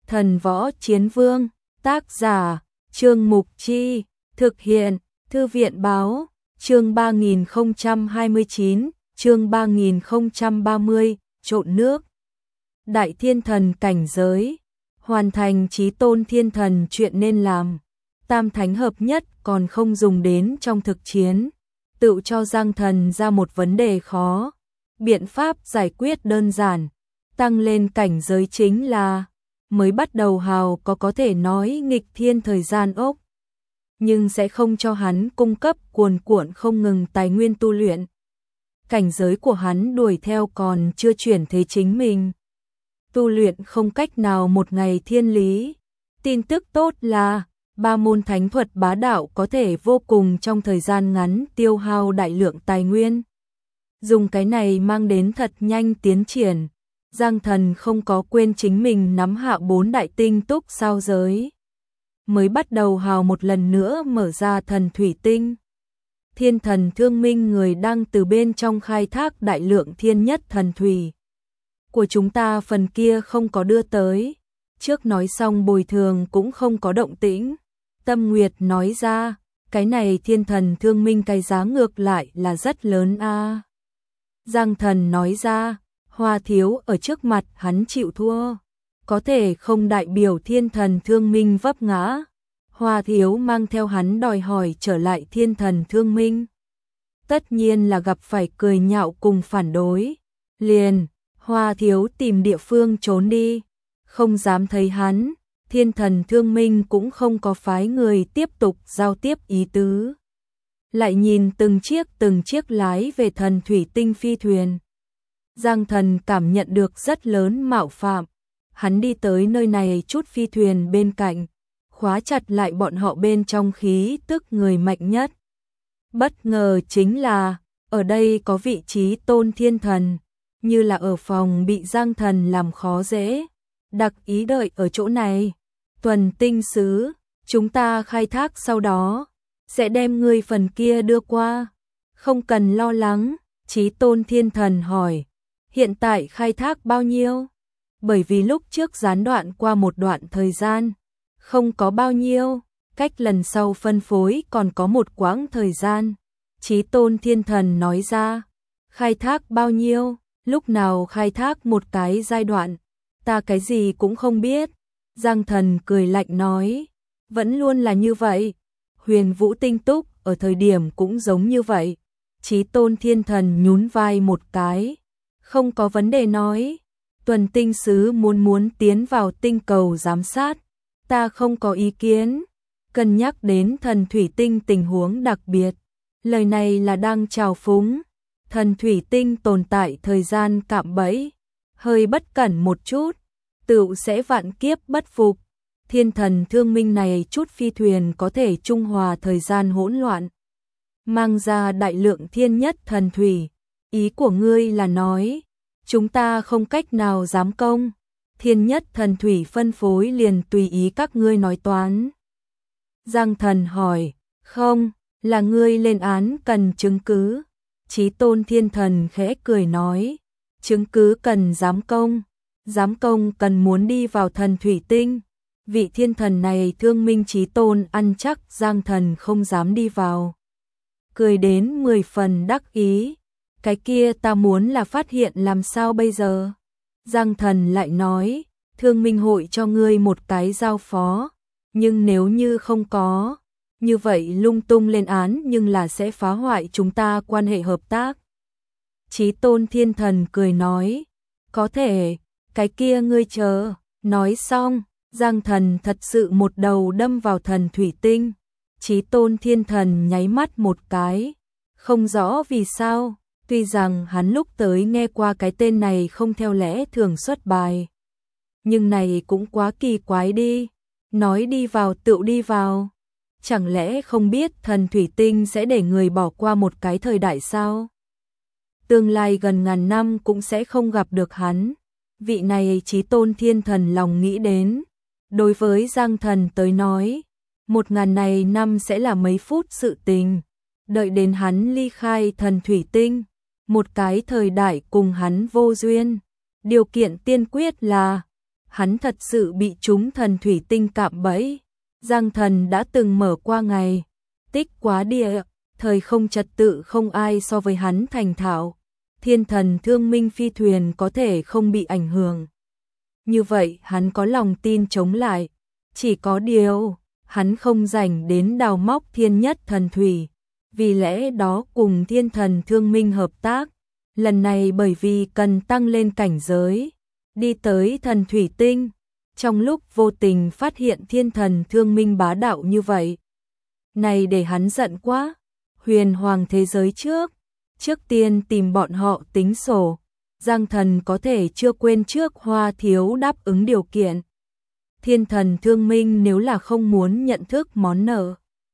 Thần Võ Chiến Vương, tác giả, Trương Mục Chi, thực hiện, Thư viện Báo, chương 3029, chương 3030, trộn nước. Đại Thiên Thần cảnh giới, hoàn thành Chí Tôn Thiên Thần chuyện nên làm. Tam Thánh hợp nhất còn không dùng đến trong thực chiến, tự cho Giang Thần ra một vấn đề khó. Biện pháp giải quyết đơn giản, tăng lên cảnh giới chính là mới bắt đầu hào có thể nói nghịch thiên thời gian ốc, nhưng sẽ không cho hắn cung cấp cuồn cuộn không ngừng tài nguyên tu luyện. Cảnh giới của hắn đuổi theo còn chưa chuyển thế chính mình. Tu luyện không cách nào một ngày thiên lý. Tin tức tốt là ba môn thánh thuật bá đạo có thể vô cùng trong thời gian ngắn tiêu hao đại lượng tài nguyên. Dùng cái này mang đến thật nhanh tiến triển. Giang Thần không có quên chính mình nắm hạ 4 đại tinh túc sao giới. Mới bắt đầu hào một lần nữa mở ra thần thủy tinh. Thiên thần thương minh người đang từ bên trong khai thác đại lượng thiên nhất thần thủy. Của chúng ta phần kia không có đưa tới. Trước nói xong bồi thường cũng không có động tĩnh. Tâm Nguyệt nói ra, cái này thiên thần thương minh cái giá ngược lại là rất lớn a. Giang Thần nói ra, Hoa Thiếu ở trước mặt hắn chịu thua, có thể không đại biểu thiên thần thương minh vấp ngã. Hoa Thiếu mang theo hắn đòi hỏi trở lại thiên thần thương minh. Tất nhiên là gặp phải cười nhạo cùng phản đối. Liền, Hoa Thiếu tìm địa phương trốn đi, không dám thấy hắn. Thiên thần thương minh cũng không có phái người tiếp tục giao tiếp ý tứ. Lại nhìn từng chiếc lái về thần thủy tinh phi thuyền. Giang Thần cảm nhận được rất lớn mạo phạm. Hắn đi tới nơi này chút phi thuyền bên cạnh, khóa chặt lại bọn họ bên trong khí tức người mạnh nhất. Bất ngờ chính là, ở đây có vị trí tôn thiên thần, như là ở phòng bị Giang Thần làm khó dễ. Đặc ý đợi ở chỗ này. Tuần tinh sứ, chúng ta khai thác sau đó, sẽ đem ngươi phần kia đưa qua. Không cần lo lắng, Chí Tôn Thiên Thần hỏi. Hiện tại khai thác bao nhiêu? Bởi vì lúc trước gián đoạn qua một đoạn thời gian, không có bao nhiêu, cách lần sau phân phối còn có một quãng thời gian. Chí Tôn Thiên Thần nói ra, khai thác bao nhiêu, lúc nào khai thác một cái giai đoạn, ta cái gì cũng không biết. Giang Thần cười lạnh nói, vẫn luôn là như vậy. Huyền Vũ Tinh Túc ở thời điểm cũng giống như vậy. Chí Tôn Thiên Thần nhún vai một cái, không có vấn đề nói. Tuần tinh sứ muốn tiến vào tinh cầu giám sát, ta không có ý kiến. Cân nhắc đến thần thủy tinh tình huống đặc biệt, lời này là đang trào phúng. Thần thủy tinh tồn tại thời gian cạm bẫy, hơi bất cẩn một chút, tựu sẽ vạn kiếp bất phục. Thiên thần thương minh này chút phi thuyền có thể trung hòa thời gian hỗn loạn, mang ra đại lượng thiên nhất thần thủy. Ý của ngươi là nói, chúng ta không cách nào giám công, thiên nhất thần thủy phân phối liền tùy ý các ngươi nói toán. Giang Thần hỏi, không, là ngươi lên án cần chứng cứ. Chí Tôn Thiên Thần khẽ cười nói, chứng cứ cần giám công cần muốn đi vào thần thủy tinh. Vị thiên thần này thương minh Chí Tôn ăn chắc Giang Thần không dám đi vào. Cười đến 10 phần đắc ý, cái kia ta muốn là phát hiện làm sao bây giờ? Giang Thần lại nói, thương minh hội cho ngươi một cái giao phó, nhưng nếu như không có, như vậy lung tung lên án nhưng là sẽ phá hoại chúng ta quan hệ hợp tác. Chí Tôn Thiên Thần cười nói, có thể, cái kia ngươi chờ. Nói xong, Giang Thần thật sự một đầu đâm vào thần thủy tinh. Chí Tôn Thiên Thần nháy mắt một cái, không rõ vì sao, tuy rằng hắn lúc tới nghe qua cái tên này không theo lẽ thường xuất bài. Nhưng này cũng quá kỳ quái đi, nói đi vào tựu đi vào. Chẳng lẽ không biết thần thủy tinh sẽ để người bỏ qua một cái thời đại sao? Tương lai gần ngàn năm cũng sẽ không gặp được hắn. Vị này Chí Tôn Thiên Thần lòng nghĩ đến. Đối với Giang Thần tới nói, 1000 này năm sẽ là mấy phút sự tình. Đợi đến hắn ly khai thần thủy tinh, một cái thời đại cùng hắn vô duyên. Điều kiện tiên quyết là hắn thật sự bị trúng thần thủy tinh cạm bẫy. Giang Thần đã từng mở qua ngày tích quá địa, thời không trật tự không ai so với hắn thành thạo. Thiên thần thương minh phi thuyền có thể không bị ảnh hưởng. Như vậy hắn có lòng tin chống lại. Chỉ có điều, hắn không rảnh đến đào móc thiên nhất thần thủy. Vì lẽ đó cùng thiên thần thương minh hợp tác. Lần này bởi vì cần tăng lên cảnh giới, đi tới thần thủy tinh. Trong lúc vô tình phát hiện thiên thần thương minh bá đạo như vậy. Này để hắn giận quá. Huyền hoàng thế giới trước tiên tìm bọn họ tính sổ. Giang Thần có thể chưa quên trước Hoa Thiếu đáp ứng điều kiện. Thiên thần thương minh nếu là không muốn nhận thức món nợ,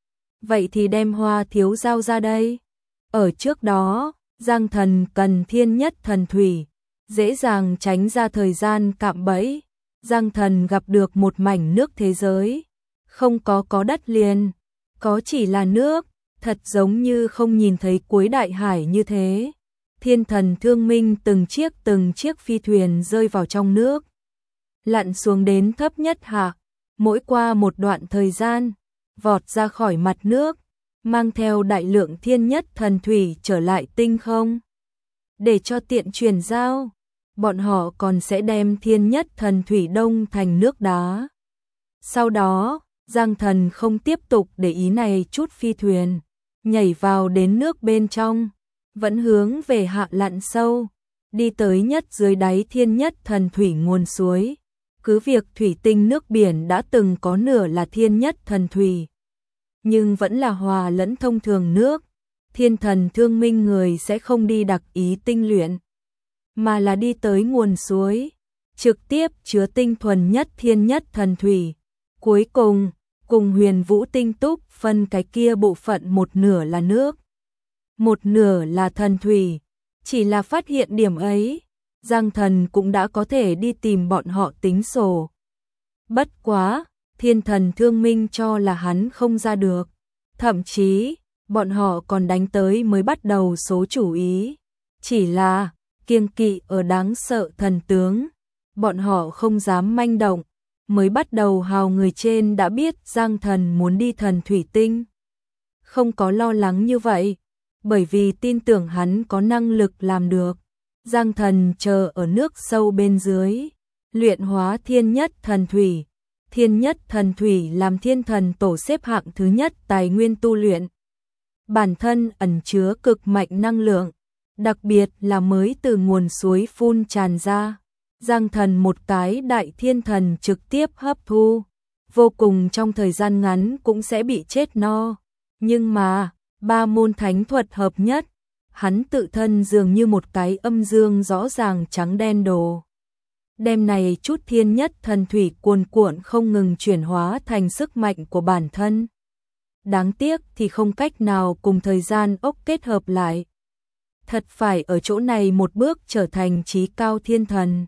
vậy thì đem Hoa Thiếu giao ra đây. Ở trước đó, Giang Thần cần thiên nhất thần thủy, dễ dàng tránh ra thời gian cạm bẫy. Giang Thần gặp được một mảnh nước thế giới, không có đất liền, có chỉ là nước, thật giống như không nhìn thấy cuối đại hải như thế. Thiên thần thương minh từng chiếc phi thuyền rơi vào trong nước, lặn xuống đến thấp nhất hạ, mỗi qua một đoạn thời gian, vọt ra khỏi mặt nước, mang theo đại lượng thiên nhất thần thủy trở lại tinh không. Để cho tiện chuyển giao, bọn họ còn sẽ đem thiên nhất thần thủy đông thành nước đá. Sau đó, Giang Thần không tiếp tục để ý này chút phi thuyền, nhảy vào đến nước bên trong, vẫn hướng về hạ lặn sâu, đi tới nhất dưới đáy thiên nhất thần thủy nguồn suối. Cứ việc thủy tinh nước biển đã từng có nửa là thiên nhất thần thủy, nhưng vẫn là hòa lẫn thông thường nước. Thiên thần thương minh người sẽ không đi đặc ý tinh luyện, mà là đi tới nguồn suối, trực tiếp chứa tinh thuần nhất thiên nhất thần thủy. Cuối cùng, cùng Huyền Vũ tinh túc phân cái kia bộ phận một nửa là nước, một nửa là thần thủy. Chỉ là phát hiện điểm ấy, Giang Thần cũng đã có thể đi tìm bọn họ tính sổ. Bất quá, thiên thần thương minh cho là hắn không ra được. Thậm chí, bọn họ còn đánh tới mới bắt đầu số chủ ý. Chỉ là, kiêng kỵ ở đáng sợ thần tướng. Bọn họ không dám manh động. Mới bắt đầu hào người trên đã biết Giang Thần muốn đi thần thủy tinh. Không có lo lắng như vậy, bởi vì tin tưởng hắn có năng lực làm được. Giang Thần chờ ở nước sâu bên dưới, luyện hóa thiên nhất thần thủy. Thiên nhất thần thủy làm thiên thần tổ xếp hạng thứ nhất tài nguyên tu luyện. Bản thân ẩn chứa cực mạnh năng lượng, đặc biệt là mới từ nguồn suối phun tràn ra. Giang Thần một cái đại thiên thần trực tiếp hấp thu, vô cùng trong thời gian ngắn cũng sẽ bị chết no. Nhưng mà, ba môn thánh thuật hợp nhất, hắn tự thân dường như một cái âm dương rõ ràng trắng đen đồ. Đêm này chút thiên nhất thần thủy cuồn cuộn không ngừng chuyển hóa thành sức mạnh của bản thân. Đáng tiếc thì không cách nào cùng thời gian ốc kết hợp lại. Thật phải ở chỗ này một bước trở thành chí cao thiên thần.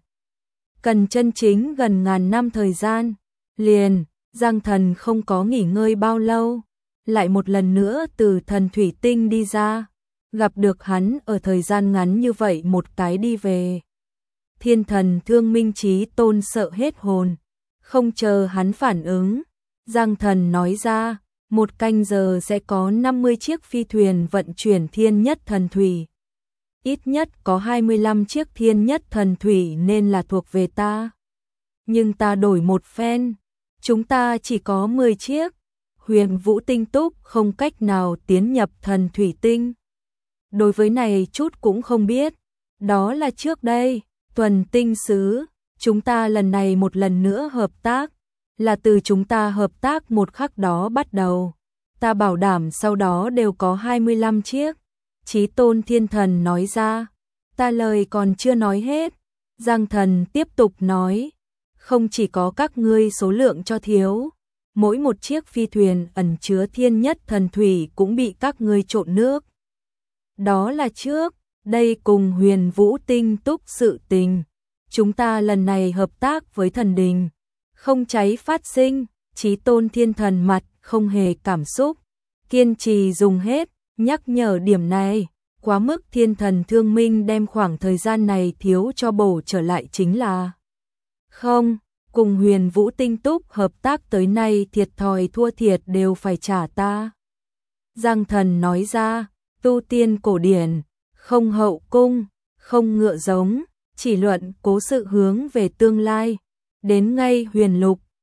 Cần chân chính gần ngàn năm thời gian. Liền, Giang Thần không có nghỉ ngơi bao lâu. Lại một lần nữa từ thần thủy tinh đi ra. Gặp được hắn ở thời gian ngắn như vậy một cái đi về. Thiên thần thương minh chí tôn sợ hết hồn. Không chờ hắn phản ứng, Giang Thần nói ra, 1 canh giờ sẽ có 50 chiếc phi thuyền vận chuyển thiên nhất thần thủy. Ít nhất có 25 chiếc thiên nhất thần thủy nên là thuộc về ta. Nhưng ta đổi một phen, chúng ta chỉ có 10 chiếc. Huyền Vũ tinh túc không cách nào tiến nhập thần thủy tinh. Đối với này chút cũng không biết, đó là trước đây, Tuần tinh sứ, chúng ta lần này một lần nữa hợp tác, là từ chúng ta hợp tác một khắc đó bắt đầu. Ta bảo đảm sau đó đều có 25 chiếc. Chí tôn thiên thần nói ra, ta lời còn chưa nói hết. Giang Thần tiếp tục nói, không chỉ có các ngươi số lượng cho thiếu, mỗi một chiếc phi thuyền ẩn chứa thiên nhất thần thủy cũng bị các ngươi trộn nước. Đó là trước, đây cùng Huyền Vũ tinh túc sự tình. Chúng ta lần này hợp tác với thần đình, không cháy phát sinh. Chí tôn thiên thần mặt không hề cảm xúc, kiên trì dùng hết, nhắc nhở điểm này. Quá mức thiên thần thương minh đem khoảng thời gian này thiếu cho bổ trở lại chính là không, cùng Huyền Vũ Tinh Túc hợp tác tới nay thiệt thòi thua thiệt đều phải trả ta. Giang Thần nói ra, tu tiên cổ điển, không hậu cung, không ngựa giống, chỉ luận cố sự hướng về tương lai. Đến ngay Huyền Lục,